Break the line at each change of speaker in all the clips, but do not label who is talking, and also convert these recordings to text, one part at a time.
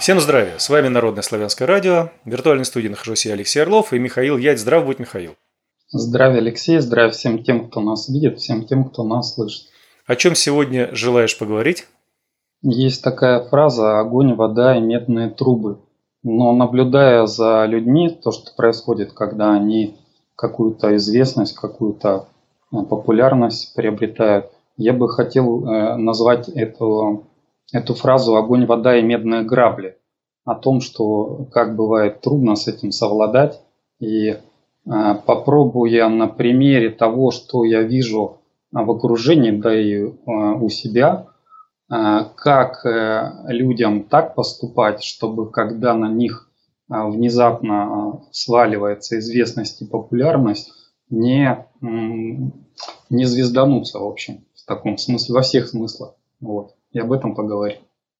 Всем здравия! С вами Народное славянское радио. В виртуальной студии нахожусь я, Алексей Орлов, и Михаил Ядь. Здрав будь, Михаил.
Здравия, Алексей. Здравия всем тем, кто нас видит, всем тем, кто нас слышит.
О чем сегодня желаешь поговорить?
Есть такая фраза «огонь, вода и медные трубы». Но наблюдая за людьми, то, что происходит, когда они какую-то известность, какую-то популярность приобретают, я бы хотел назвать эту фразу «огонь, вода и медные грабли». О том, что как бывает трудно с этим совладать. И попробуя на примере того, что я вижу в окружении, да и у себя, как людям так поступать, чтобы когда на них внезапно сваливается известность и популярность, не звездануться, в общем, в таком смысле, во всех смыслах. Вот. И об этом поговорим.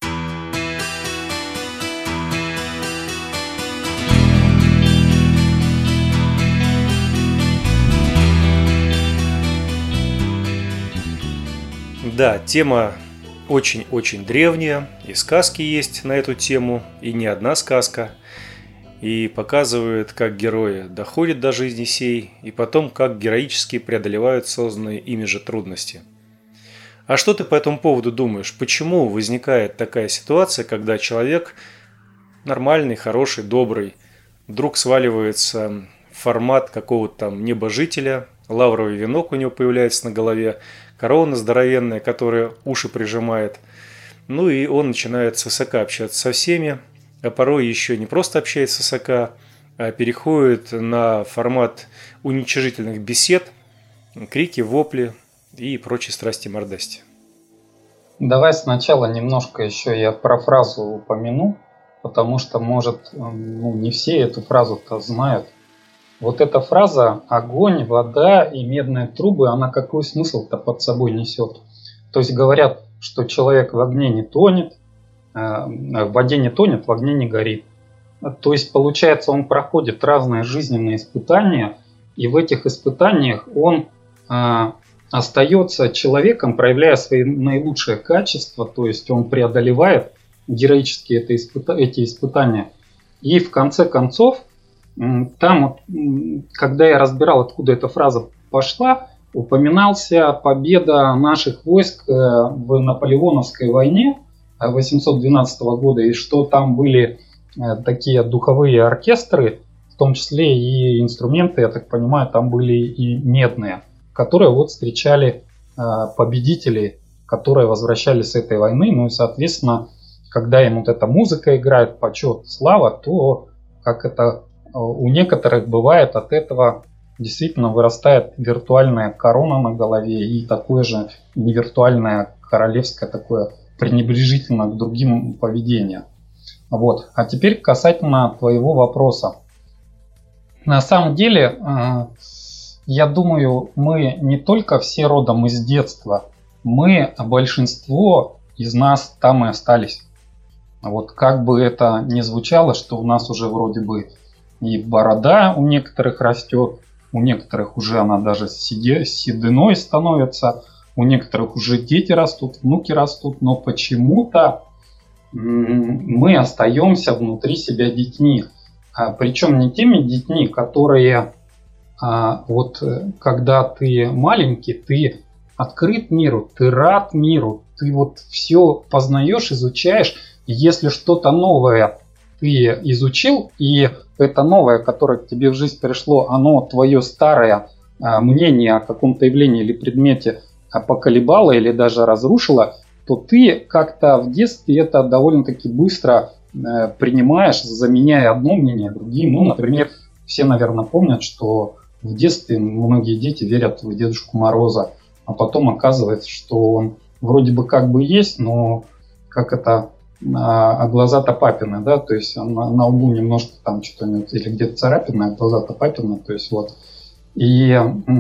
Да, тема очень-очень древняя, и сказки есть на эту тему, и не одна сказка, и показывает, как герои доходят до жизни сей, и потом, как героически преодолевают созданные ими же трудности. А что ты по этому поводу думаешь? Почему возникает такая ситуация, когда человек нормальный, хороший, добрый, вдруг сваливается в формат какого-то там небожителя, лавровый венок у него появляется на голове, корона здоровенная, которая уши прижимает. Ну и он начинает свысока общаться со всеми, а порой еще не просто общается свысока, а переходит на формат уничижительных бесед, крики, вопли и прочие страсти-мордасти.
Давай сначала немножко еще я про фразу упомяну, потому что, может, не все эту фразу-то знают. Вот эта фраза «огонь, вода и медные трубы», она какой смысл-то под собой несет? То есть говорят, что человек в огне не тонет, в воде не тонет, в огне не горит. То есть, получается, он проходит разные жизненные испытания, и в этих испытаниях он остается человеком, проявляя свои наилучшие качества, то есть он преодолевает героически эти испытания. И в конце концов, там, когда я разбирал, откуда эта фраза пошла, упоминался победа наших войск в Наполеоновской войне 812 года, и что там были такие духовые оркестры, в том числе и инструменты, я так понимаю, там были и медные, которые вот встречали победителей, которые возвращались с этой войны. Ну и, соответственно, когда им вот эта музыка играет, почет, слава, то как это у некоторых бывает, от этого действительно вырастает виртуальная корона на голове и такое же невиртуальное королевское такое пренебрежительное к другим поведение. Вот. А теперь касательно твоего вопроса. На самом деле, я думаю, мы не только все родом из детства, большинство из нас там и остались. Вот как бы это ни звучало, что у нас уже вроде бы и борода у некоторых растет, у некоторых уже она даже сединой становится, у некоторых уже дети растут, внуки растут, но почему-то мы остаемся внутри себя детьми. Причем не теми детьми, которые вот когда ты маленький, ты открыт миру, ты рад миру, ты вот все познаешь, изучаешь, и если что-то новое ты изучил, и это новое, которое к тебе в жизнь пришло, оно твое старое мнение о каком-то явлении или предмете поколебало или даже разрушило, то ты как-то в детстве это довольно-таки быстро принимаешь, заменяя одно мнение другим. Ну, например, все, наверное, помнят, что в детстве многие дети верят в Дедушку Мороза, а потом оказывается, что он вроде бы как бы есть, но как это... А глаза-то папины, да, то есть на лбу немножко там что-то или где-то царапина, а глаза-то папины, то есть вот. И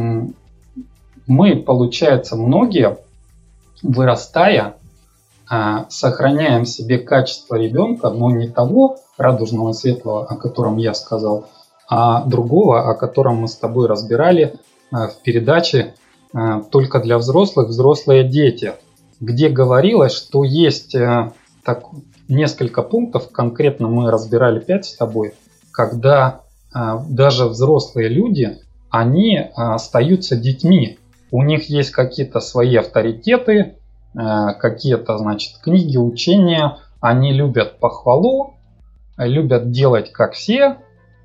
мы, получается, многие, вырастая, сохраняем в себе качество ребенка, но не того радужного и светлого, о котором я сказал, а другого, о котором мы с тобой разбирали в передаче «Только для взрослых, взрослые дети», где говорилось, что есть несколько пунктов, конкретно мы разбирали 5 с тобой, когда даже взрослые люди, они остаются детьми. У них есть какие-то свои авторитеты, какие-то, значит, книги, учения. Они любят похвалу, любят делать как все.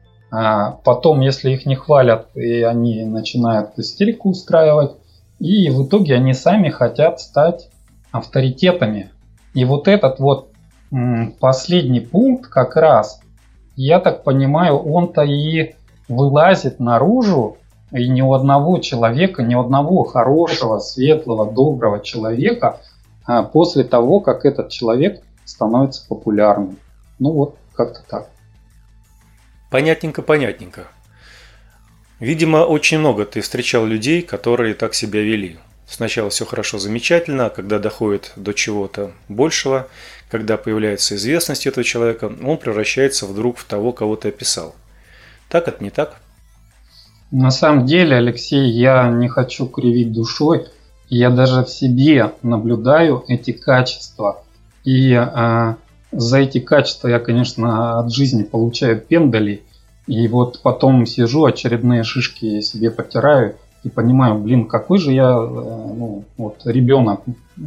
Потом, если их не хвалят, и они начинают истерику устраивать. И в итоге они сами хотят стать авторитетами. И вот этот вот последний пункт как раз, я так понимаю, он-то и вылазит наружу, и ни у одного человека, ни у одного хорошего, светлого, доброго человека после того, как этот человек становится популярным. Ну вот, как-то так.
Понятненько, понятненько. Видимо, очень много ты встречал людей, которые так себя вели. Сначала все хорошо, замечательно, а когда доходит до чего-то большего, когда появляется известность этого человека, он превращается вдруг в того, кого ты описал. Так это не так?
На самом деле, Алексей, я не хочу кривить душой. Я даже в себе наблюдаю эти качества. И за эти качества я, конечно, от жизни получаю пендали. И вот потом сижу, очередные шишки себе потираю и понимаю, блин, какой же я ребенок,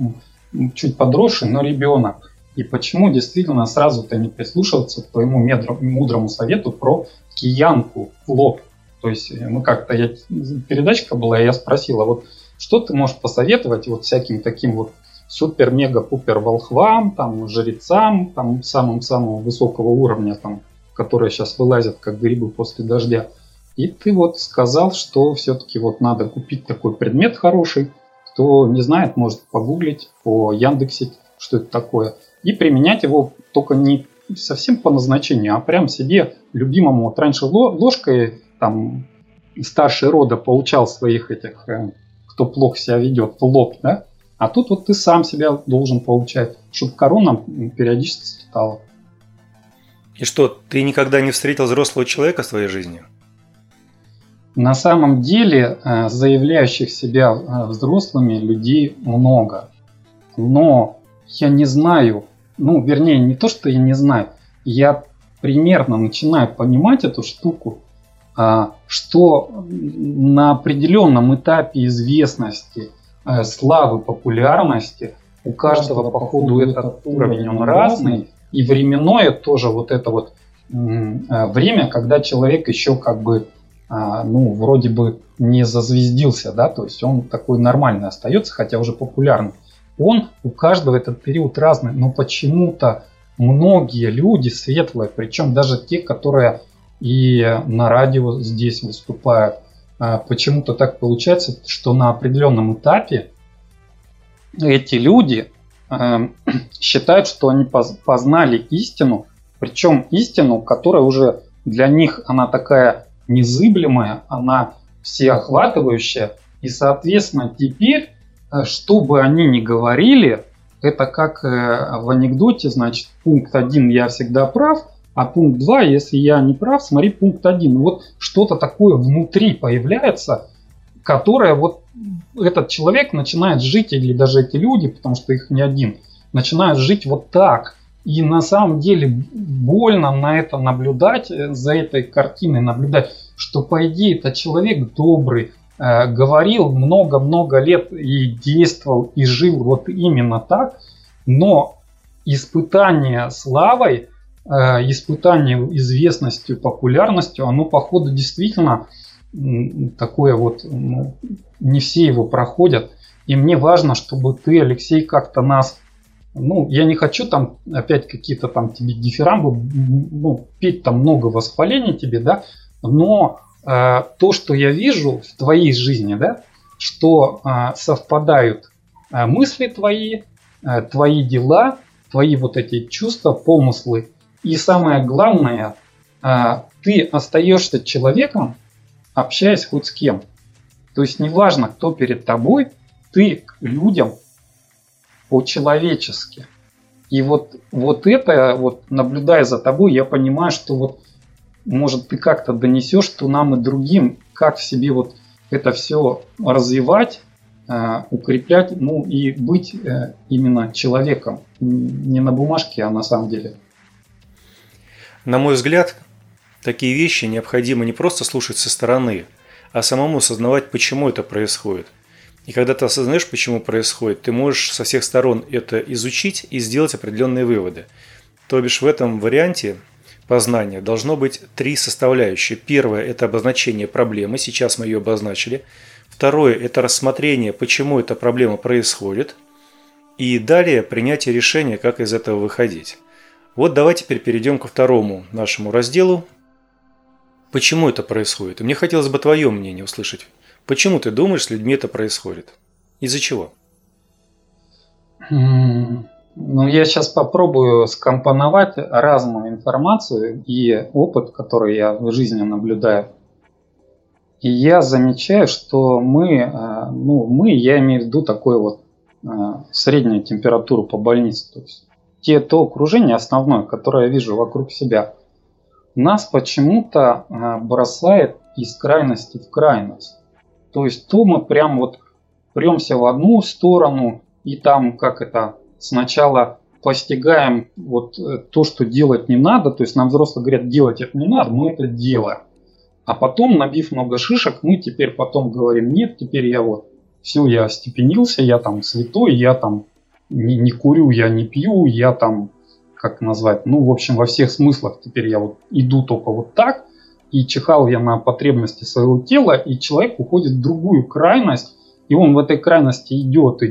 чуть подросший, но ребенок. И почему действительно сразу-то не прислушиваться к твоему мудрому совету про киянку в лоб. То есть мы как-то, передачка была, и я спросил, а вот что ты можешь посоветовать вот всяким таким вот супер-мега-пупер волхвам, там, жрецам, там, самым-самого высокого уровня, там, которые сейчас вылазят как грибы после дождя. И ты вот сказал, что все-таки вот надо купить такой предмет хороший. Кто не знает, может погуглить, по Яндексить, что это такое. И применять его только не совсем по назначению, а прям себе любимому. Вот раньше ложкой там старший рода получал своих этих, кто плохо себя ведет, в лоб, да? А тут вот ты сам себя должен получать, чтобы корона периодически стала.
И что, ты никогда не встретил взрослого человека в своей жизни?
На самом деле заявляющих себя взрослыми людей много. Но я не знаю, вернее, не то, что я не знаю, я примерно начинаю понимать эту штуку, что на определенном этапе известности, славы, популярности у каждого, походу, этот уровень, он разный. И временное тоже вот это вот время, когда человек еще как бы, вроде бы не зазвездился, да, то есть он такой нормальный остается, хотя уже популярный. Он у каждого этот период разный, но почему-то многие люди светлые, причем даже те, которые и на радио здесь выступают, почему-то так получается, что на определенном этапе эти люди считают, что они познали истину, причем истину, которая уже для них она такая незыблемая, она всеохватывающая, и, соответственно, теперь, что бы они ни говорили, это как в анекдоте, значит, пункт 1 я всегда прав, а пункт 2, если я не прав, смотри пункт 1. Вот что-то такое внутри появляется, которое вот этот человек начинает жить, или даже эти люди, потому что их не один, начинают жить вот так. И на самом деле больно на это наблюдать, за этой картиной наблюдать, что по идее это человек добрый, говорил много-много лет и действовал, и жил вот именно так, но испытание славой, испытание известностью, популярностью, оно походу действительно такое вот, не все его проходят. И мне важно, чтобы ты, Алексей, как-то нас, я не хочу там опять какие-то там тебе дифирамбы, петь там много восхвалений тебе, да, но то, что я вижу в твоей жизни, да, что совпадают мысли твои, твои дела, твои вот эти чувства, помыслы, и самое главное, ты остаешься человеком, общаясь хоть с кем. То есть неважно, кто перед тобой, ты к людям по-человечески. И вот это, вот наблюдая за тобой, я понимаю, что вот может ты как-то донесешь, что нам и другим, как в себе вот это все развивать, укреплять, ну и быть именно человеком. Не на бумажке, а на самом деле.
На мой взгляд, такие вещи необходимо не просто слушать со стороны, а самому осознавать, почему это происходит. И когда ты осознаешь, почему происходит, ты можешь со всех сторон это изучить и сделать определенные выводы. То бишь в этом варианте познания должно быть 3 составляющие. Первое – это обозначение проблемы, сейчас мы ее обозначили. Второе – это рассмотрение, почему эта проблема происходит. И далее принятие решения, как из этого выходить. Вот давай теперь перейдем ко второму нашему разделу. Почему это происходит? И мне хотелось бы твое мнение услышать. Почему ты думаешь, с людьми это происходит? Из-за чего?
Ну, я сейчас попробую скомпоновать разную информацию и опыт, который я в жизни наблюдаю. И я замечаю, что я имею в виду такую вот среднюю температуру по больнице. То есть то окружение основное, которое я вижу вокруг себя, нас почему-то бросает из крайности в крайность. То есть то мы прям вот премся в одну сторону и там сначала постигаем вот то, что делать не надо, то есть нам взрослые говорят, делать это не надо, мы это делаем. А потом, набив много шишек, мы теперь потом говорим, нет, теперь я остепенился, я там святой, я там не курю, я не пью, я там, в общем, во всех смыслах теперь я вот иду только вот так, и чихал я на потребности своего тела, и человек уходит в другую крайность, и он в этой крайности идет,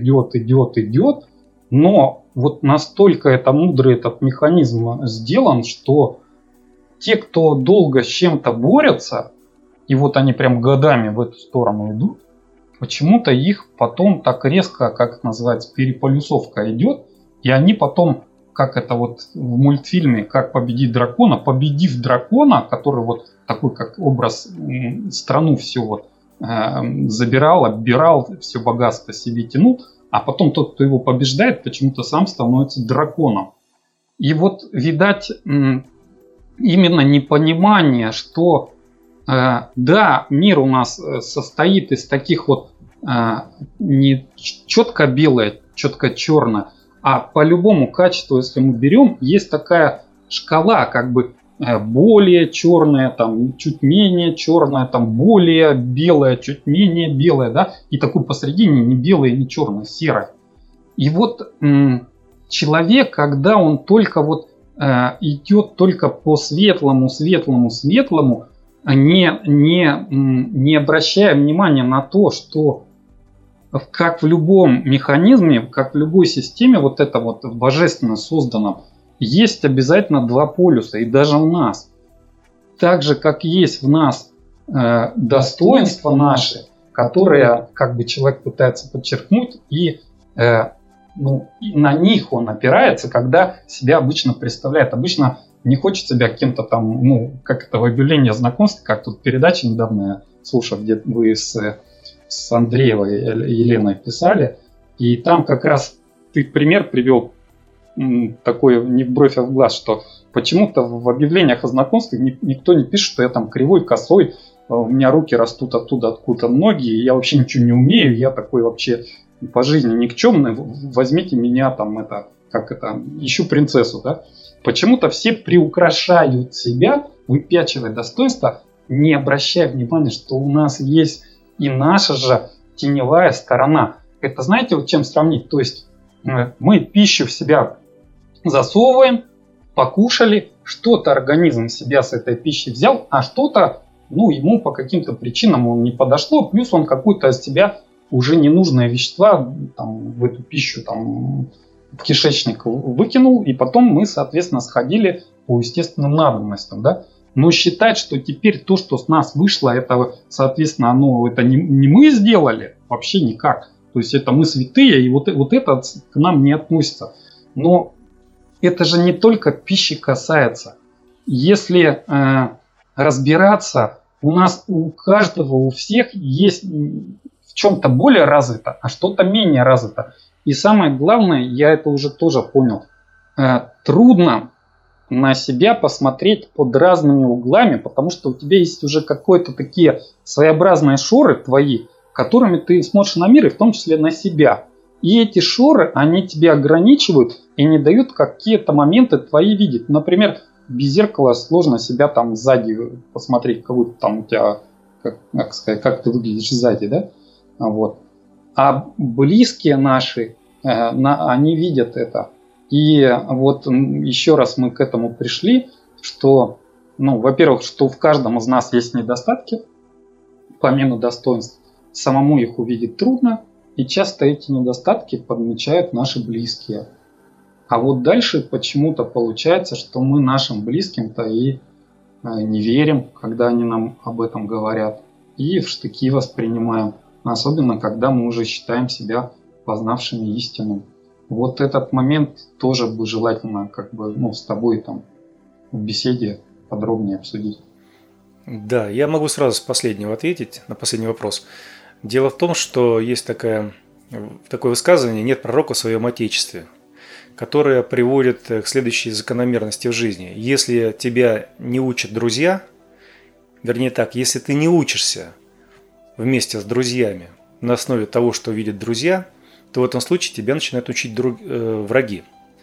но вот настолько это мудрый этот механизм сделан, что те, кто долго с чем-то борются, и вот они прям годами в эту сторону идут, почему-то их потом так резко, переполюсовка идет, и они потом, как это вот в мультфильме «Как победить дракона», победив дракона, который вот такой как образ страну все забирал, оббирал, все богатство себе тянул, а потом тот, кто его побеждает, почему-то сам становится драконом. И вот, видать, именно непонимание, что мир у нас состоит из таких вот не четко белое, четко черное, а по любому качеству, если мы берем, есть такая шкала, более черная, там чуть менее черная, там более белая, чуть менее белая, да, и такой посредине не белое, не черное, серое. И вот человек, когда он только идет только по светлому, не обращая внимания на то, что как в любом механизме, как в любой системе божественно созданном, есть обязательно 2 полюса, и даже у нас. Так же, как есть в нас достоинства наши, которые человек пытается подчеркнуть, и на них он опирается, когда себя обычно представляет. Обычно не хочет себя кем-то там, как это в объявлении о знакомстве, как тут передача недавно я слушал, где вы с Андреевой Еленой писали, и там как раз ты пример привел такой не в бровь, а в глаз, что почему-то в объявлениях о знакомстве никто не пишет, что я там кривой, косой, у меня руки растут оттуда, откуда ноги, и я вообще ничего не умею, я такой вообще по жизни никчемный, возьмите меня ищу принцессу, да? Почему-то все приукрашают себя, выпячивая достоинство, не обращая внимания, что у нас есть и наша же теневая сторона. Это знаете, вот чем сравнить? То есть мы пищу в себя засовываем, покушали, что-то организм себя с этой пищей взял, а что-то, ему по каким-то причинам он не подошло, плюс он какую-то из себя уже ненужные вещества в эту пищу в кишечник выкинул, и потом мы, соответственно, сходили по естественным надобностям, да? Но считать, что теперь то, что с нас вышло, это, соответственно, это не мы сделали, вообще никак. То есть это мы святые, и вот это к нам не относится. Но это же не только пищи касается. Если разбираться, у нас у каждого, у всех есть в чем-то более развито, а что-то менее развито. И самое главное, я это уже тоже понял, трудно на себя посмотреть под разными углами, потому что у тебя есть уже какие-то такие своеобразные шоры твои, которыми ты смотришь на мир и в том числе на себя. И эти шоры, они тебя ограничивают и не дают какие-то моменты твои видеть. Например, без зеркала сложно себя там сзади посмотреть, как будто там у тебя, как сказать, как ты выглядишь сзади, да? Вот. А близкие наши, они видят это. И вот еще раз мы к этому пришли, что, во-первых, что в каждом из нас есть недостатки, помимо достоинств, самому их увидеть трудно, и часто эти недостатки подмечают наши близкие. А вот дальше почему-то получается, что мы нашим близким-то и не верим, когда они нам об этом говорят, и в штыки воспринимаем, особенно когда мы уже считаем себя познавшими истину. Вот этот момент тоже бы желательно с тобой там в беседе подробнее обсудить.
Да, я могу сразу с последнего ответить на последний вопрос. Дело в том, что есть такое высказывание «нет пророка в своем отечестве», которое приводит к следующей закономерности в жизни. Если тебя не учат друзья, вернее так, если ты не учишься вместе с друзьями на основе того, что видят друзья, то в этом случае тебя начинают учить враги.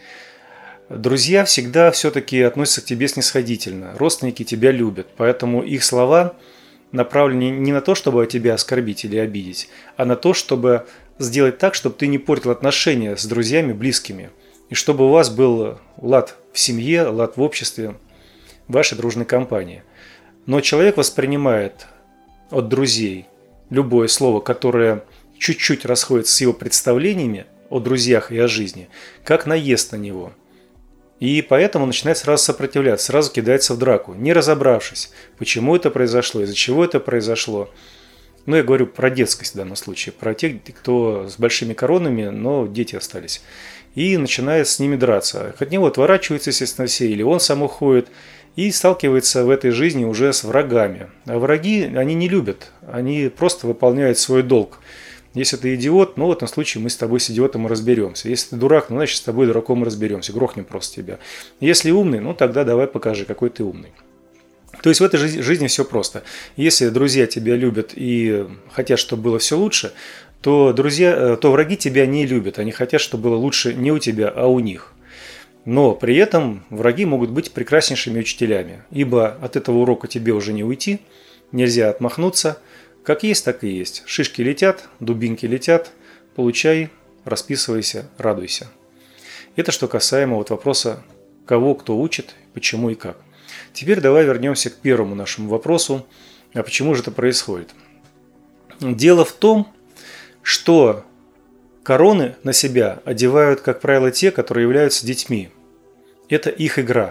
Друзья всегда все-таки относятся к тебе снисходительно, родственники тебя любят, поэтому их слова направлены не на то, чтобы тебя оскорбить или обидеть, а на то, чтобы сделать так, чтобы ты не портил отношения с друзьями близкими, и чтобы у вас был лад в семье, лад в обществе, в вашей дружной компании. Но человек воспринимает от друзей любое слово, которое чуть-чуть расходится с его представлениями о друзьях и о жизни, как наезд на него. И поэтому начинает сразу сопротивляться, сразу кидается в драку, не разобравшись, почему это произошло, из-за чего это произошло. Я говорю про детскость в данном случае, про тех, кто с большими коронами, но дети остались. И начинает с ними драться. От него отворачиваются, естественно, все, или он сам уходит, и сталкивается в этой жизни уже с врагами. А враги, они не любят, они просто выполняют свой долг. Если ты идиот, в этом случае мы с тобой с идиотом и разберемся. Если ты дурак, значит с тобой дураком и разберемся, грохнем просто тебя. Если умный, тогда давай покажи, какой ты умный. То есть в этой жизни все просто. Если друзья тебя любят и хотят, чтобы было все лучше, то враги тебя не любят. Они хотят, чтобы было лучше не у тебя, а у них. Но при этом враги могут быть прекраснейшими учителями, ибо от этого урока тебе уже не уйти, нельзя отмахнуться. Как есть, так и есть. Шишки летят, дубинки летят, получай, расписывайся, радуйся. Это что касаемо вопроса, кого кто учит, почему и как. Теперь давай вернемся к первому нашему вопросу, а почему же это происходит. Дело в том, что короны на себя одевают, как правило, те, которые являются детьми. Это их игра.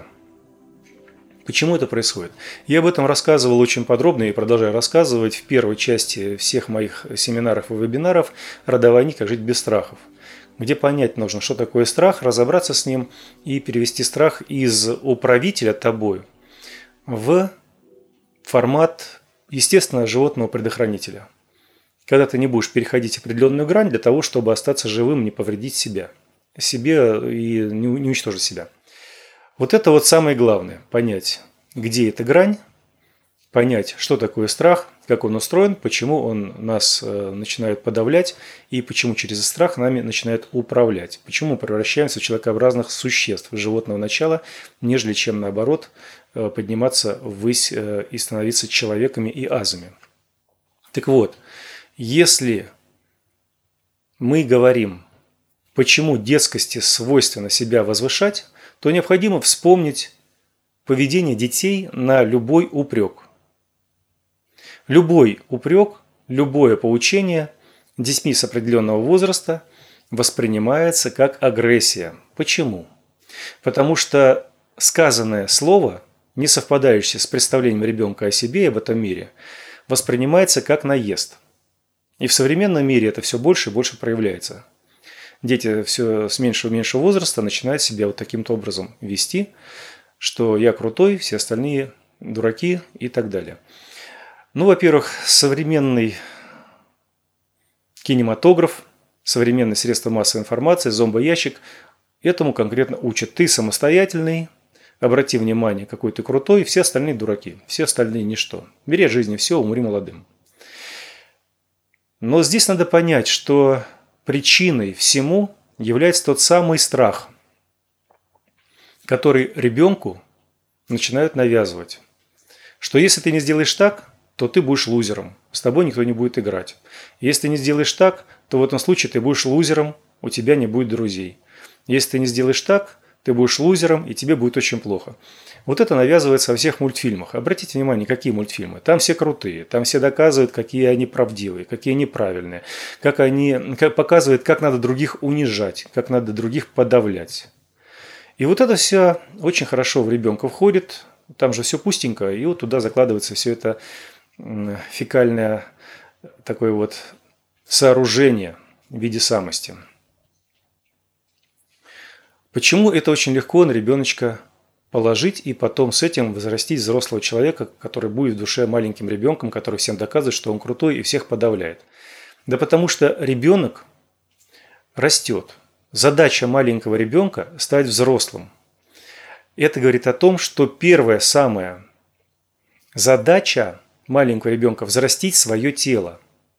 Почему это происходит? Я об этом рассказывал очень подробно и продолжаю рассказывать в первой части всех моих семинаров и вебинаров «Рода войны. Как жить без страхов», где понять нужно, что такое страх, разобраться с ним и перевести страх из управителя тобой в формат, естественно, животного предохранителя. Когда ты не будешь переходить определенную грань для того, чтобы остаться живым, не повредить себе и не уничтожить себя. Вот это самое главное – понять, где эта грань, понять, что такое страх, как он устроен, почему он нас начинает подавлять и почему через страх нами начинает управлять. Почему мы превращаемся в человекообразных существ животного начала, нежели чем наоборот подниматься ввысь и становиться человеками и азами. Так вот, если мы говорим, почему детскости свойственно себя возвышать, то необходимо вспомнить поведение детей на любой упрек. Любой упрек, любое поучение детьми с определенного возраста воспринимается как агрессия. Почему? Потому что сказанное слово, не совпадающее с представлением ребенка о себе и об этом мире, воспринимается как наезд. И в современном мире это все больше и больше проявляется. Дети все с меньшего и меньшего возраста начинают себя таким-то образом вести, что я крутой, все остальные дураки и так далее. Во-первых, современный кинематограф, современные средства массовой информации, зомбоящик этому конкретно учат. Ты самостоятельный, обрати внимание, какой ты крутой, все остальные дураки, все остальные ничто. Бери от жизни все, умри молодым. Но здесь надо понять, что причиной всему является тот самый страх, который ребенку начинают навязывать. Что если ты не сделаешь так, то ты будешь лузером, с тобой никто не будет играть. Если ты не сделаешь так, то в этом случае ты будешь лузером, у тебя не будет друзей. Если ты не сделаешь так, ты будешь лузером, и тебе будет очень плохо. Вот это навязывается во всех мультфильмах. Обратите внимание, какие мультфильмы. Там все крутые, там все доказывают, какие они правдивые, какие они правильные, показывают, как надо других унижать, как надо других подавлять. И вот это все очень хорошо в ребенка входит, там же все пустенько, и вот туда закладывается все это фекальное такое вот сооружение в виде самости. Почему это очень легко на ребеночка положить и потом с этим возрастить взрослого человека, который будет в душе маленьким ребенком, который всем доказывает, что он крутой и всех подавляет? Да потому что ребенок растет. Задача маленького ребенка – стать взрослым. Это говорит о том, что первая самая задача маленького ребенка – взрастить свое тело.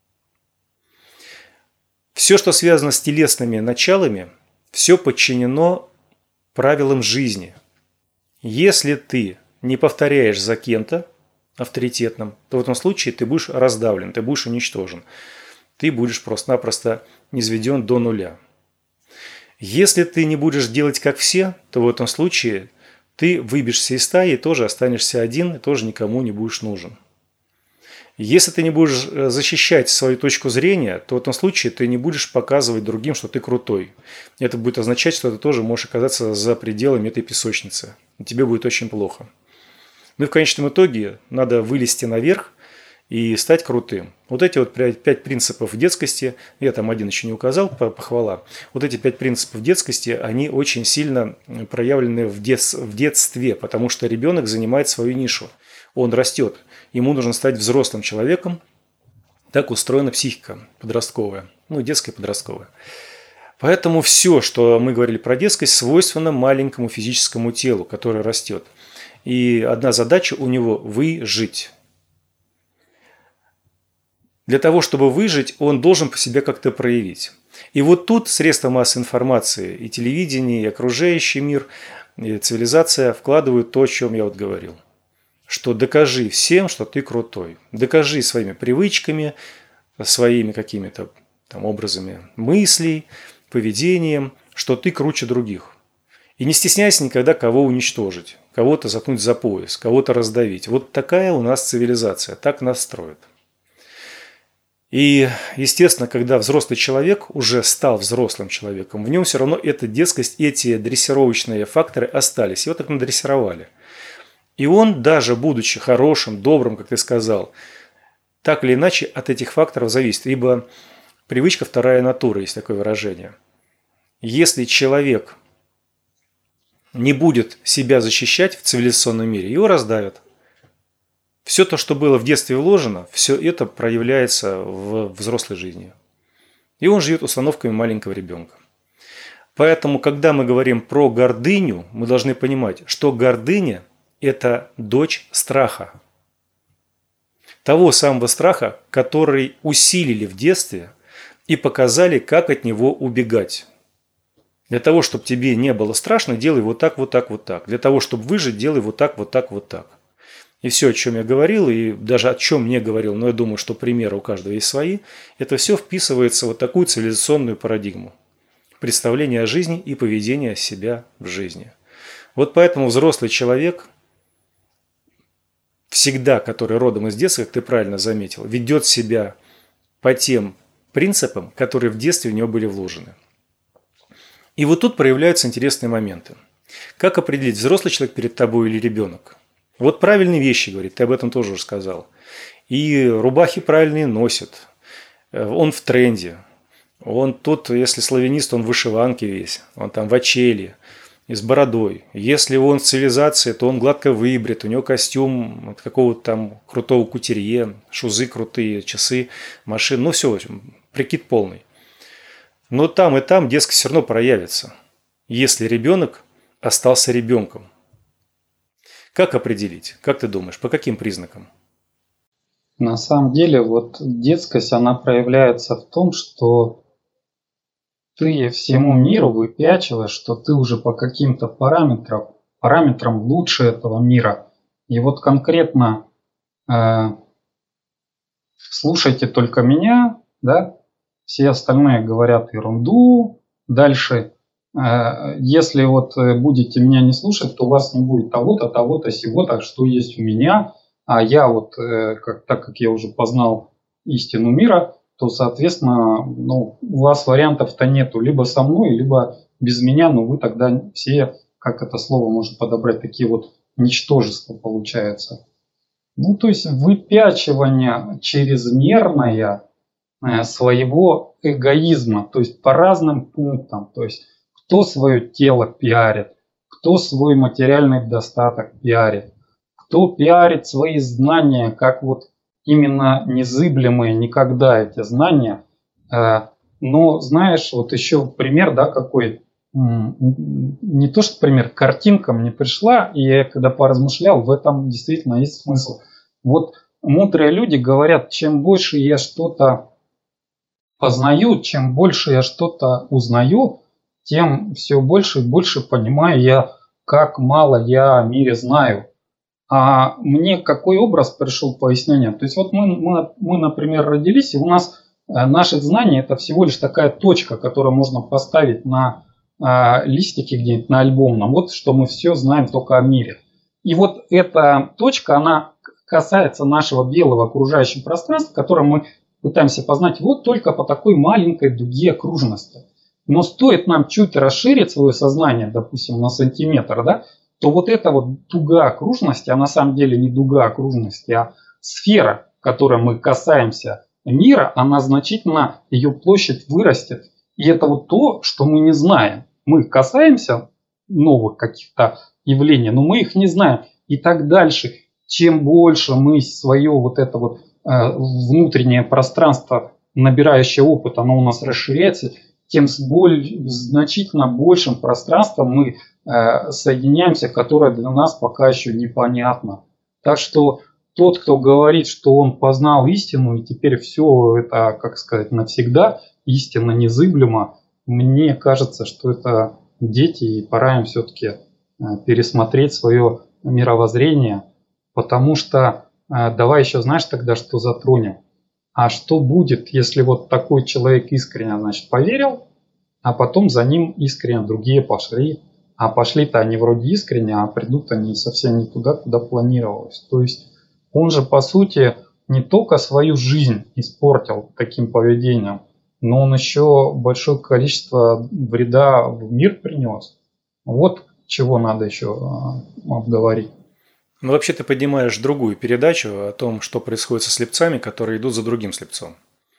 Все, что связано с телесными началами, все подчинено правилам жизни. Если ты не повторяешь за кем-то авторитетным, то в этом случае ты будешь раздавлен, ты будешь уничтожен. Ты будешь просто-напросто низведен до нуля. Если ты не будешь делать как все, то в этом случае ты выбьешься из стаи и тоже останешься один, и тоже никому не будешь нужен. Если ты не будешь защищать свою точку зрения, то в этом случае ты не будешь показывать другим, что ты крутой. Это будет означать, что ты тоже можешь оказаться за пределами этой песочницы. И тебе будет очень плохо. Ну и в конечном итоге надо вылезти наверх и стать крутым. Вот эти вот 5 принципов детскости, я там один еще не указал, похвала. Вот эти 5 принципов детскости, они очень сильно проявлены в детстве, потому что ребенок занимает свою нишу. Он растет. Ему нужно стать взрослым человеком. Так устроена психика подростковая. Ну, детская подростковая. Поэтому все, что мы говорили про детскость, свойственно маленькому физическому телу, которое растет. И одна задача у него – выжить. Для того, чтобы выжить, он должен по себе как-то проявить. И вот тут средства массовой информации, и телевидение, и окружающий мир, и цивилизация вкладывают то, о чем я вот говорил. Что докажи всем, что ты крутой. Докажи своими привычками, своими какими-то там образами мыслей, поведением, что ты круче других. И не стесняйся никогда кого уничтожить, кого-то заткнуть за пояс, кого-то раздавить. Вот такая у нас цивилизация, так нас строят. И, естественно, когда взрослый человек уже стал взрослым человеком, в нем все равно эта детскость, эти дрессировочные факторы остались. Его так надрессировали. И он, даже будучи хорошим, добрым, как ты сказал, так или иначе от этих факторов зависит. Ибо привычка – вторая натура, есть такое выражение. Если человек не будет себя защищать в цивилизационном мире, его раздавят. Все то, что было в детстве вложено, все это проявляется в взрослой жизни. И он живет установками маленького ребенка. Поэтому, когда мы говорим про гордыню, мы должны понимать, что гордыня – это дочь страха. Того самого страха, который усилили в детстве и показали, как от него убегать. Для того, чтобы тебе не было страшно, делай вот так, вот так, вот так. Для того, чтобы выжить, делай вот так, вот так, вот так. И все, о чем я говорил, и даже о чем не говорил, но я думаю, что примеры у каждого есть свои, это все вписывается в вот такую цивилизационную парадигму. Представление о жизни и поведение себя в жизни. Вот поэтому взрослый человек, всегда, который родом из детства, как ты правильно заметил, ведет себя по тем принципам, которые в детстве в него были вложены. И вот тут проявляются интересные моменты. Как определить, взрослый человек перед тобой или ребенок? Вот правильные вещи, говорит, ты об этом тоже уже сказал. И рубахи правильные носит. Он в тренде. Он тут, если славянист, он в вышиванке весь. Он там в очеле и с бородой. Если он в цивилизации, то он гладко выбрит. У него костюм от какого-то там крутого кутюрье, шузы крутые, часы, машины. Ну все, в общем, прикид полный. Но там и там детскость все равно проявится, если ребенок остался ребенком. Как определить? Как ты думаешь, по каким признакам?
На самом деле, вот детскость, она проявляется в том, что ты всему миру выпячиваешь, что ты уже по каким-то параметрам лучше этого мира. И вот конкретно слушайте только меня, да, все остальные говорят ерунду. Дальше, если вот будете меня не слушать, то у вас не будет того-то, того-то, сего-то, что есть у меня. А я вот, так как я уже познал истину мира, то, соответственно, у вас вариантов-то нету. Либо со мной, либо без меня, но вы тогда все, как это слово можно подобрать, такие вот ничтожества получается. То есть выпячивание чрезмерное своего эгоизма, то есть по разным пунктам, то есть кто свое тело пиарит, кто свой материальный достаток пиарит, кто пиарит свои знания, как вот именно незыблемые никогда эти знания. Но знаешь, вот еще пример, да, какой, не то что пример, картинка мне пришла, и я когда поразмышлял, в этом действительно есть смысл. Вот мудрые люди говорят, чем больше я что-то познаю, чем больше я что-то узнаю, тем все больше и больше понимаю я, как мало я о мире знаю. А мне какой образ пришел пояснение? То есть вот мы, например, родились, и у нас наши знания это всего лишь такая точка, которую можно поставить на листике где-нибудь на альбомном. Вот что мы все знаем только о мире. И вот эта точка, она касается нашего белого окружающего пространства, которое мы пытаемся познать вот только по такой маленькой дуге окружности. Но стоит нам чуть расширить свое сознание, допустим, на сантиметр, да, то вот эта вот дуга окружности, а на самом деле не дуга окружности, а сфера, которой мы касаемся мира, она значительно, ее площадь вырастет. И это вот то, что мы не знаем. Мы касаемся новых каких-то явлений, но мы их не знаем. И так дальше. Чем больше мы свое вот это вот внутреннее пространство, набирающее опыт, оно у нас расширяется, тем с значительно большим пространством мы соединяемся, которое для нас пока еще непонятно. Так что тот, кто говорит, что он познал истину, и теперь все это, как сказать, навсегда, истина незыблема, мне кажется, что это дети, и пора им все-таки пересмотреть свое мировоззрение, потому что, давай еще знаешь тогда, что затронем. А что будет, если вот такой человек искренне, значит, поверил, а потом за ним искренне другие пошли, а пошли-то они вроде искренне, а придут они совсем не туда, куда планировалось. То есть он же, по сути, не только свою жизнь испортил таким поведением, но он еще большое количество вреда в мир принес. Вот чего надо еще обговорить.
Ну, вообще ты поднимаешь другую передачу о том, что происходит со слепцами, которые идут за другим слепцом.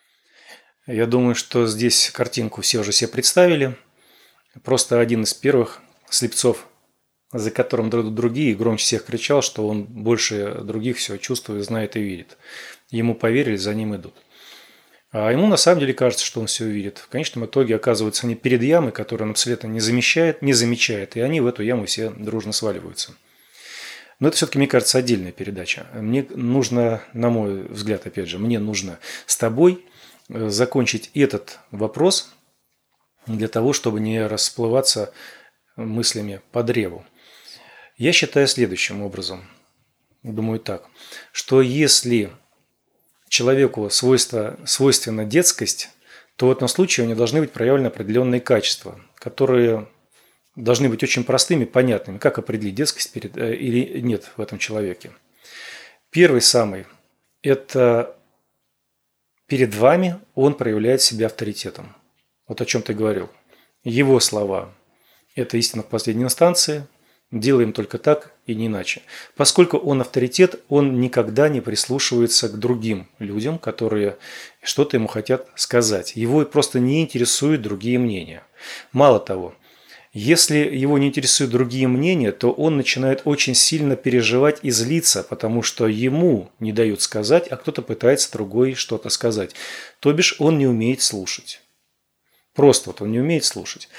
Я думаю, что здесь картинку все уже себе представили. Просто один из первых слепцов, за которым другие, громче всех кричал, что он больше других все чувствует, знает и видит. Ему поверили, за ним идут. А ему на самом деле кажется, что он все видит. В конечном итоге оказываются они перед ямой, которую он абсолютно не замечает, и они в эту яму все дружно сваливаются. Но это все-таки, мне кажется, отдельная передача. Мне нужно, на мой взгляд, опять же, мне нужно с тобой закончить этот вопрос для того, чтобы не расплываться мыслями по древу. Я считаю следующим образом. Думаю так, что если человеку свойственна детскость, то в этом случае у него должны быть проявлены определенные качества, которые должны быть очень простыми, понятными. Как определить детскость или нет в этом человеке? Первый самый – это перед вами он проявляет себя авторитетом. Вот о чем ты говорил. Его слова – это истина в последней инстанции. Делаем только так и не иначе. Поскольку он авторитет, он никогда не прислушивается к другим людям, которые что-то ему хотят сказать. Его просто не интересуют другие мнения. Мало того, если его не интересуют другие мнения, то он начинает очень сильно переживать и злиться, потому что ему не дают сказать, а кто-то пытается другой что-то сказать. То бишь он не умеет слушать. Просто вот он не умеет слушать.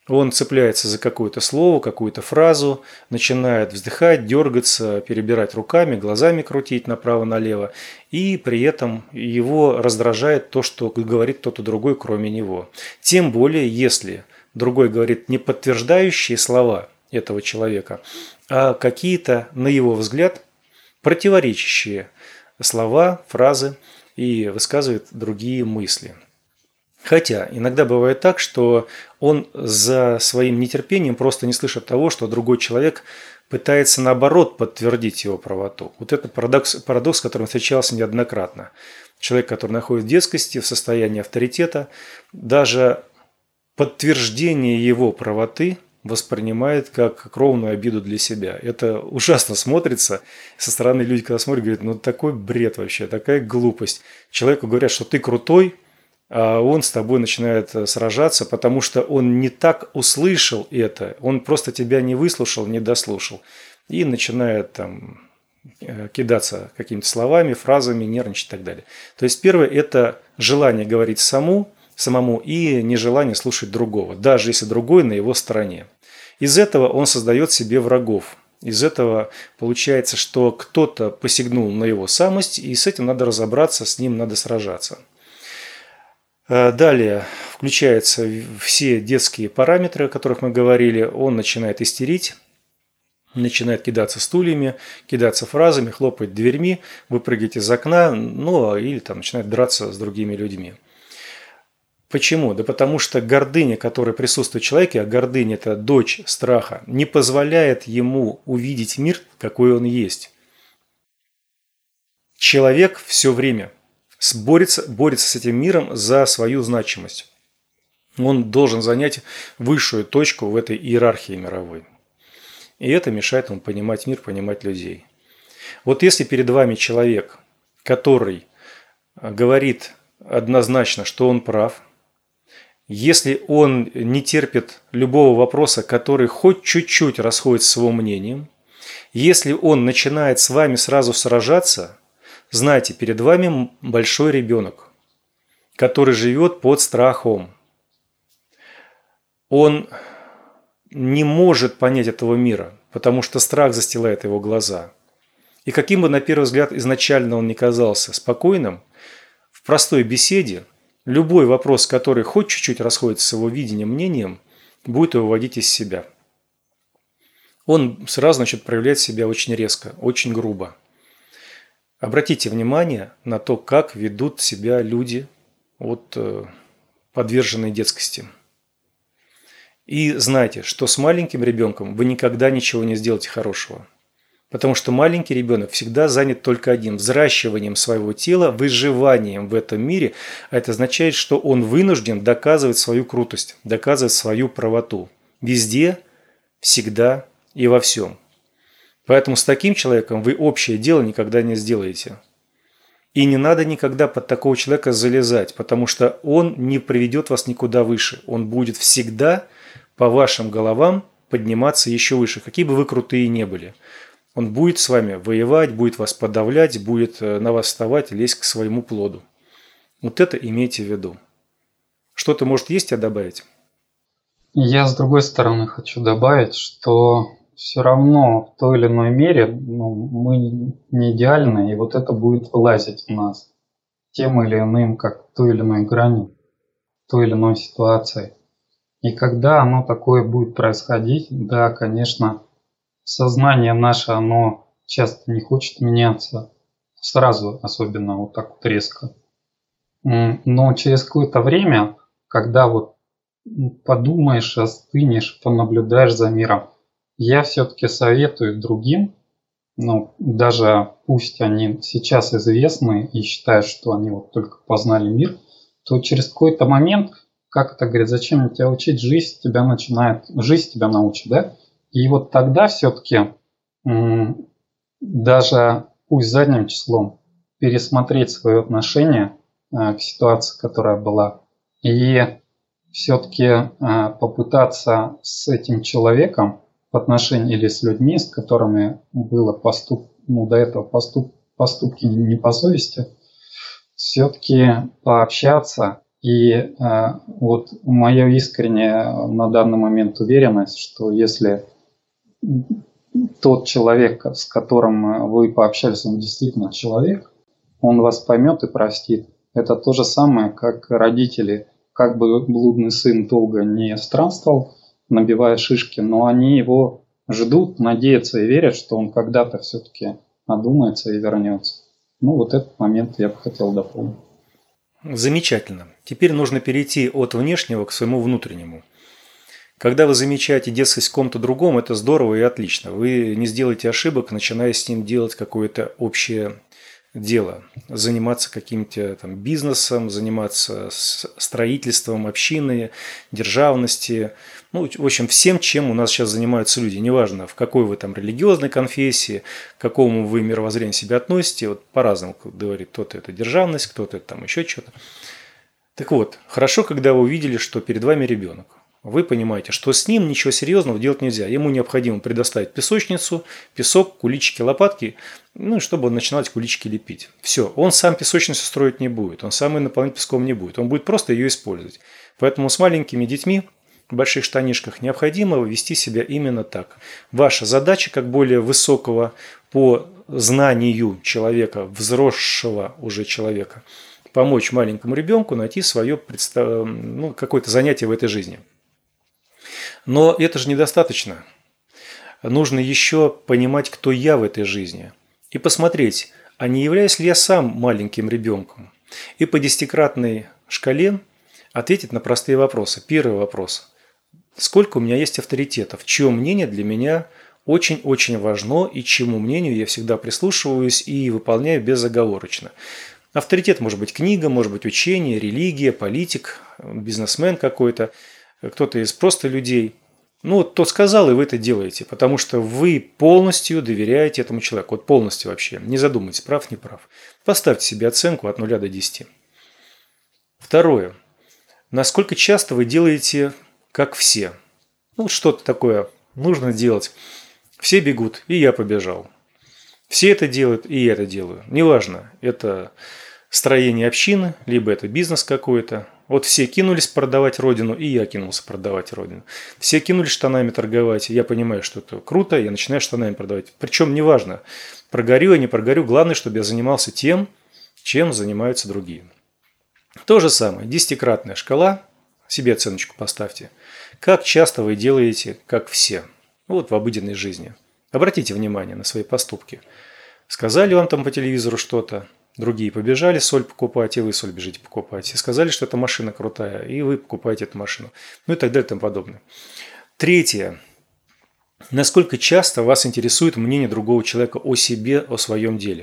Он цепляется за какое-то слово, какую-то фразу, начинает вздыхать, дергаться, перебирать руками, глазами крутить направо-налево, и при этом его раздражает то, что говорит кто-то другой, кроме него. Тем более, если другой говорит не подтверждающие слова этого человека, а какие-то, на его взгляд, противоречащие слова, фразы и высказывает другие мысли. Хотя иногда бывает так, что он за своим нетерпением просто не слышит того, что другой человек пытается наоборот подтвердить его правоту. Вот это парадокс, с которым встречался неоднократно. Человек, который находится в детскости, в состоянии авторитета, даже подтверждение его правоты воспринимает как кровную обиду для себя. Это ужасно смотрится. Со стороны люди, когда смотрят, говорят, ну такой бред вообще, такая глупость. Человеку говорят, что ты крутой, а он с тобой начинает сражаться, потому что он не так услышал это, он просто тебя не выслушал, не дослушал. И начинает там кидаться какими-то словами, фразами, нервничать и так далее. То есть первое – это желание говорить самому и нежелание слушать другого, даже если другой на его стороне. Из этого он создает себе врагов. Из этого получается, что кто-то посягнул на его самость, и с этим надо разобраться, с ним надо сражаться. Далее включаются все детские параметры, о которых мы говорили. Он начинает истерить, начинает кидаться стульями, кидаться фразами, хлопать дверьми, выпрыгивать из окна, или там начинает драться с другими людьми. Почему? Да потому что гордыня, которая присутствует в человеке, а гордыня – это дочь страха, не позволяет ему увидеть мир, какой он есть. Человек все время борется с этим миром за свою значимость. Он должен занять высшую точку в этой иерархии мировой. И это мешает ему понимать мир, понимать людей. Вот если перед вами человек, который говорит однозначно, что он прав, если он не терпит любого вопроса, который хоть чуть-чуть расходится с его мнением, если он начинает с вами сразу сражаться, знайте, перед вами большой ребенок, который живет под страхом. Он не может понять этого мира, потому что страх застилает его глаза. И каким бы на первый взгляд изначально он ни казался спокойным, в простой беседе любой вопрос, который хоть чуть-чуть расходится с его видением, мнением, будет его выводить из себя. Он сразу начнет проявлять себя очень резко, очень грубо. Обратите внимание на то, как ведут себя люди, подверженные детскости. И знайте, что с маленьким ребенком вы никогда ничего не сделаете хорошего. Потому что маленький ребенок всегда занят только одним – взращиванием своего тела, выживанием в этом мире. А это означает, что он вынужден доказывать свою крутость, доказывать свою правоту. Везде, всегда и во всем. Поэтому с таким человеком вы общее дело никогда не сделаете. И не надо никогда под такого человека залезать, потому что он не приведет вас никуда выше. Он будет всегда по вашим головам подниматься еще выше, какие бы вы крутые ни были. Он будет с вами воевать, будет вас подавлять, будет на вас вставать, лезть к своему плоду. Вот это имейте в виду. Что-то, может, есть добавить?
Я, с другой стороны, хочу добавить, что все равно в той или иной мере мы не идеальны, и вот это будет вылазить в нас тем или иным, как в той или иной грани, в той или иной ситуации. И когда оно такое будет происходить, да, конечно, сознание наше, оно часто не хочет меняться сразу, особенно вот так вот резко. Но через какое-то время, когда подумаешь, остынешь, понаблюдаешь за миром, я все-таки советую другим, даже пусть они сейчас известны и считают, что они только познали мир, то через какой-то момент, как это говорит, зачем тебя учить, жизнь тебя научит, да? И вот тогда все-таки даже пусть задним числом пересмотреть свое отношение к ситуации, которая была, и все-таки попытаться с этим человеком в отношении или с людьми, с которыми было до этого поступки не по совести, все-таки пообщаться И вот моя искренняя на данный момент уверенность, что если тот человек, с которым вы пообщались, он действительно человек, он вас поймет и простит. Это то же самое, как родители, как бы блудный сын долго не странствовал, набивая шишки, но они его ждут, надеются и верят, что он когда-то все-таки одумается и вернется. Ну, вот этот момент я бы хотел дополнить.
Замечательно. Теперь нужно перейти от внешнего к своему внутреннему. Когда вы замечаете детскость в ком-то другом, это здорово и отлично. Вы не сделаете ошибок, начиная с ним делать какое-то общее дело. Заниматься каким-то там бизнесом, заниматься строительством общины, державности. Ну, в общем, всем, чем у нас сейчас занимаются люди. Неважно, в какой вы там религиозной конфессии, к какому вы мировоззрению себя относите. Вот по-разному говорит, кто-то это державность, кто-то это там еще что-то. Так вот, хорошо, когда вы увидели, что перед вами ребенок. Вы понимаете, что с ним ничего серьезного делать нельзя. Ему необходимо предоставить песочницу, песок, куличики, лопатки, ну и чтобы он начинал эти куличики лепить. Все, он сам песочницу строить не будет, он сам ее наполнять песком не будет, он будет просто ее использовать. Поэтому с маленькими детьми в больших штанишках необходимо вести себя именно так. Ваша задача, как более высокого по знанию человека, взросшего уже человека, помочь маленькому ребенку найти свое какое-то занятие в этой жизни. Но это же недостаточно. Нужно еще понимать, кто я в этой жизни. И посмотреть, а не являюсь ли я сам маленьким ребенком. И по 10-кратной шкале ответить на простые вопросы. Первый вопрос. Сколько у меня есть авторитетов? Чье мнение для меня очень-очень важно и чьему мнению я всегда прислушиваюсь и выполняю безоговорочно. Авторитет может быть книга, может быть учение, религия, политик, бизнесмен какой-то. Кто-то из просто людей. Ну, вот тот сказал, и вы это делаете, потому что вы полностью доверяете этому человеку. Вот полностью вообще. Не задумайтесь, прав, не прав. Поставьте себе оценку от 0 до 10. Второе. Насколько часто вы делаете, как все? Ну, что-то такое нужно делать. Все бегут, и я побежал. Все это делают, и я это делаю. Неважно, это строение общины, либо это бизнес какой-то. Вот все кинулись продавать родину, и я кинулся продавать родину. Все кинулись штанами торговать, и я понимаю, что это круто, я начинаю штанами продавать. Причем неважно, прогорю я, не прогорю, главное, чтобы я занимался тем, чем занимаются другие. То же самое, 10-кратная шкала, себе оценочку поставьте. Как часто вы делаете, как все, вот в обыденной жизни. Обратите внимание на свои поступки. Сказали вам там по телевизору что-то, другие побежали соль покупать, и вы соль бежите покупать. И сказали, что эта машина крутая, и вы покупаете эту машину. Ну и так далее и тому подобное. Третье. Насколько часто вас интересует мнение другого человека о себе, о своем деле?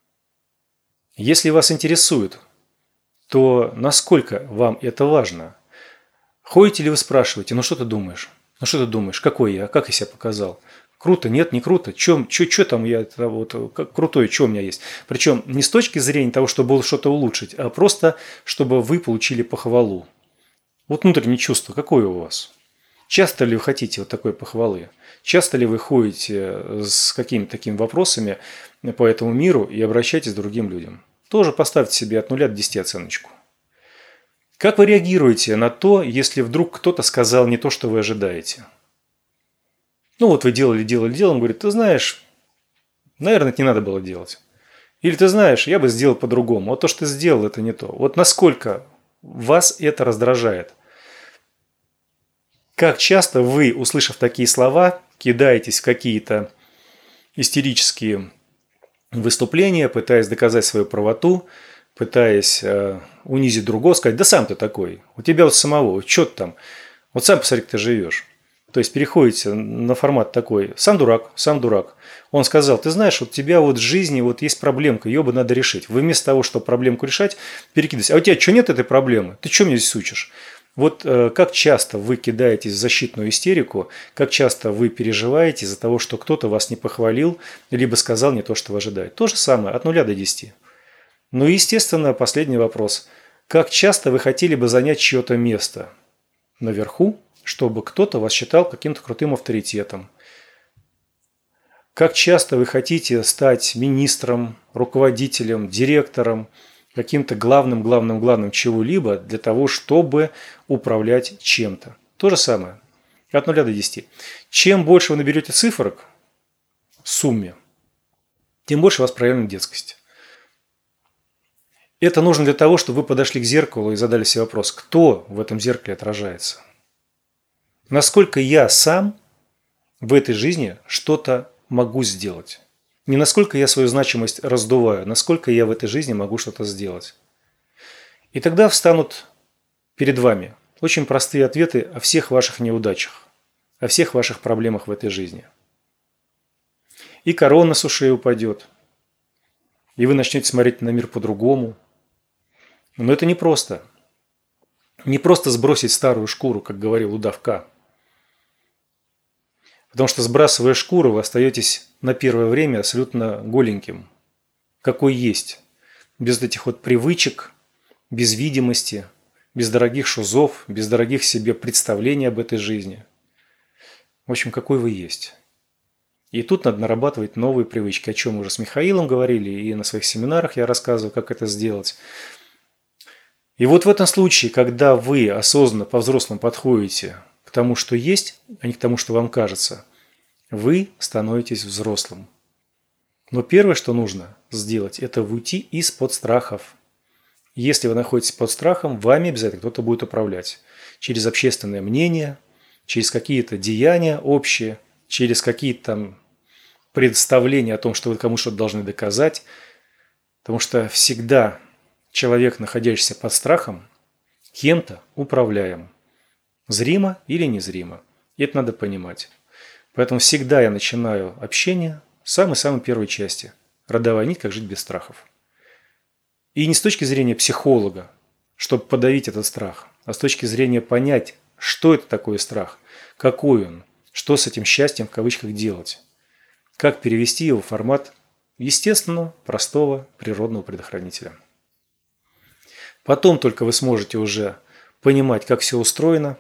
Если вас интересует, то насколько вам это важно? Ходите ли вы спрашиваете, ну что ты думаешь? Ну что ты думаешь? Какой я? Как я себя показал? Круто, нет, не круто. Что там я вот как крутое, что у меня есть? Причем не с точки зрения того, чтобы что-то улучшить, а просто, чтобы вы получили похвалу. Вот внутреннее чувство, какое у вас? Часто ли вы хотите вот такой похвалы? Часто ли вы ходите с какими-то такими вопросами по этому миру и обращаетесь к другим людям? Тоже поставьте себе от 0 до 10 оценочку. Как вы реагируете на то, если вдруг кто-то сказал не то, что вы ожидаете? Ну вот вы делали, он говорит, ты знаешь, наверное, это не надо было делать. Или ты знаешь, я бы сделал по-другому. Вот то, что ты сделал, это не то. Вот насколько вас это раздражает? Как часто вы, услышав такие слова, кидаетесь в какие-то истерические выступления, пытаясь доказать свою правоту, пытаясь унизить другого, сказать, да сам ты такой, у тебя вот самого, что ты там, вот сам посмотри, как ты живешь. То есть переходите на формат такой, сам дурак. Он сказал, ты знаешь, вот у тебя вот в жизни вот есть проблемка, ее бы надо решить. Вы вместо того, чтобы проблемку решать, перекидываетесь. А у тебя что, нет этой проблемы? Ты что мне здесь учишь? Вот как часто вы кидаетесь в защитную истерику, как часто вы переживаете из-за того, что кто-то вас не похвалил, либо сказал не то, что вы ожидаете. То же самое, от 0 до 10. Ну и, естественно, последний вопрос. Как часто вы хотели бы занять чье-то место наверху, чтобы кто-то вас считал каким-то крутым авторитетом? Как часто вы хотите стать министром, руководителем, директором, каким-то главным чего-либо для того, чтобы управлять чем-то. То же самое. От 0 до 10. Чем больше вы наберете цифрок в сумме, тем больше у вас проявлена детскость. Это нужно для того, чтобы вы подошли к зеркалу и задали себе вопрос, кто в этом зеркале отражается. Насколько я сам в этой жизни что-то могу сделать. Не насколько я свою значимость раздуваю, насколько я в этой жизни могу что-то сделать. И тогда встанут перед вами очень простые ответы о всех ваших неудачах, о всех ваших проблемах в этой жизни. И корона с ушей упадет, и вы начнете смотреть на мир по-другому. Но это непросто. Не просто сбросить старую шкуру, как говорил удав К. Потому что, сбрасывая шкуру, вы остаетесь на первое время абсолютно голеньким, какой есть. Без этих вот привычек, без видимости, без дорогих шузов, без дорогих себе представлений об этой жизни. В общем, какой вы есть. И тут надо нарабатывать новые привычки, о чем мы уже с Михаилом говорили, и на своих семинарах я рассказываю, как это сделать. И вот в этом случае, когда вы осознанно по-взрослому подходите к тому, что есть, а не к тому, что вам кажется, вы становитесь взрослым. Но первое, что нужно сделать, это уйти из-под страхов. Если вы находитесь под страхом, вами обязательно кто-то будет управлять. Через общественное мнение, через какие-то деяния общие, через какие-то там представления о том, что вы кому что-то должны доказать. Потому что всегда человек, находящийся под страхом, кем-то управляем. Зримо или незримо. И это надо понимать. Поэтому всегда я начинаю общение с самой-самой первой части. Родовая нить, как жить без страхов. И не с точки зрения психолога, чтобы подавить этот страх, а с точки зрения понять, что это такое страх, какой он, что с этим счастьем в кавычках делать, как перевести его в формат естественного, простого, природного предохранителя. Потом только вы сможете уже понимать, как все устроено,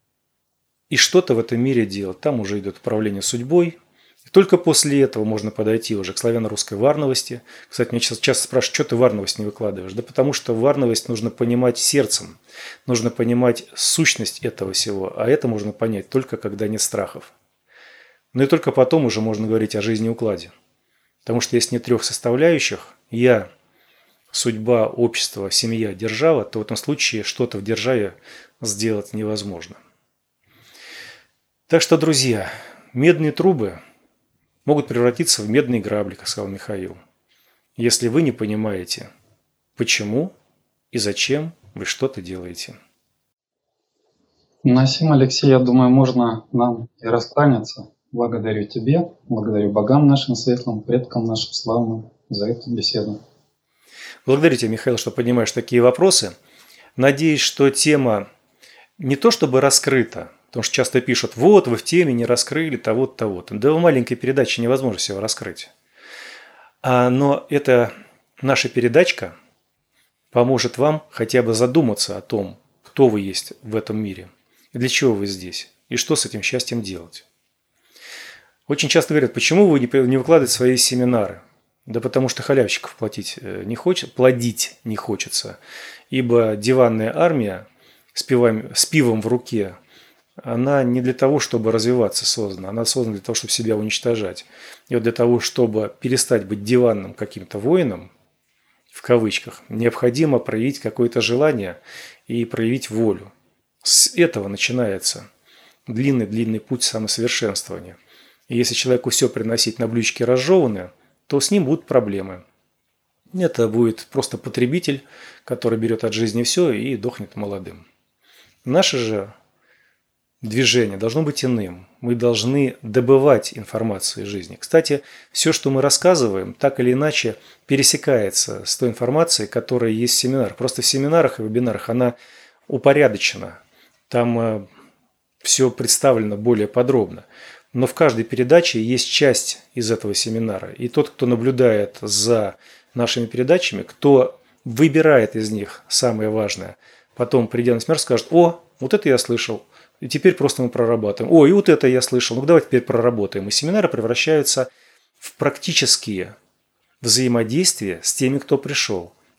и что-то в этом мире делать. Там уже идет управление судьбой. И только после этого можно подойти уже к славяно-русской варновости. Кстати, меня часто спрашивают, что ты варновость не выкладываешь? Да потому что варновость нужно понимать сердцем. Нужно понимать сущность этого всего. А это можно понять только когда нет страхов. Ну и только потом уже можно говорить о жизни-укладе. Потому что если нет 3 составляющих, я, судьба, общество, семья, держава, то в этом случае что-то в державе сделать невозможно. Так что, друзья, медные трубы могут превратиться в медные грабли, как сказал Михаил, если вы не понимаете, почему и зачем вы что-то делаете.
На сим, Алексей, я думаю, можно нам и раскланяться. Благодарю тебе, благодарю богам нашим светлым, предкам нашим славным за эту беседу.
Благодарю тебя, Михаил, что поднимаешь такие вопросы. Надеюсь, что тема не то чтобы раскрыта, потому что часто пишут, вот вы в теме не раскрыли того-то, того-то. Да в маленькой передаче невозможно всего раскрыть. Но эта наша передачка поможет вам хотя бы задуматься о том, кто вы есть в этом мире, и для чего вы здесь, и что с этим счастьем делать. Очень часто говорят, почему вы не выкладываете свои семинары? Да потому что халявщиков плодить не хочется, ибо диванная армия с пивом в руке, она не для того, чтобы развиваться создана, она создана для того, чтобы себя уничтожать. И вот для того, чтобы перестать быть диванным каким-то воином, в кавычках, необходимо проявить какое-то желание и проявить волю. С этого начинается длинный путь самосовершенствования. И если человеку все приносить на блюдечке разжеванное, то с ним будут проблемы. Это будет просто потребитель, который берет от жизни все и дохнет молодым. Наше же движение должно быть иным. Мы должны добывать информацию из жизни. Кстати, все, что мы рассказываем, так или иначе пересекается с той информацией, которая есть в семинарах. Просто в семинарах и вебинарах она упорядочена. Там все представлено более подробно. Но в каждой передаче есть часть из этого семинара. И тот, кто наблюдает за нашими передачами, кто выбирает из них самое важное, потом, придя на семинар, скажет, о, вот это я слышал, и теперь просто мы прорабатываем. О, и вот это я слышал, ну давайте теперь проработаем. И семинары превращаются в практические взаимодействия с теми, кто пришел.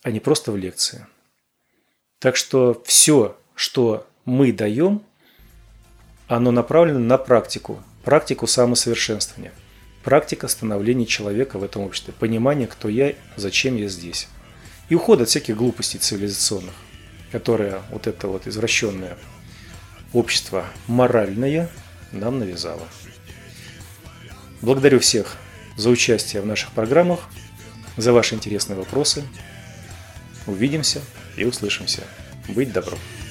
а не просто в лекции. Так что все, что мы даем, оно направлено на практику самосовершенствования, практика становления человека в этом обществе, понимание, кто я, зачем я здесь. И уход от всяких глупостей цивилизационных, которые вот это вот извращенное общество моральное нам навязало. Благодарю всех за участие в наших программах, за ваши интересные вопросы. Увидимся и услышимся. Быть добром.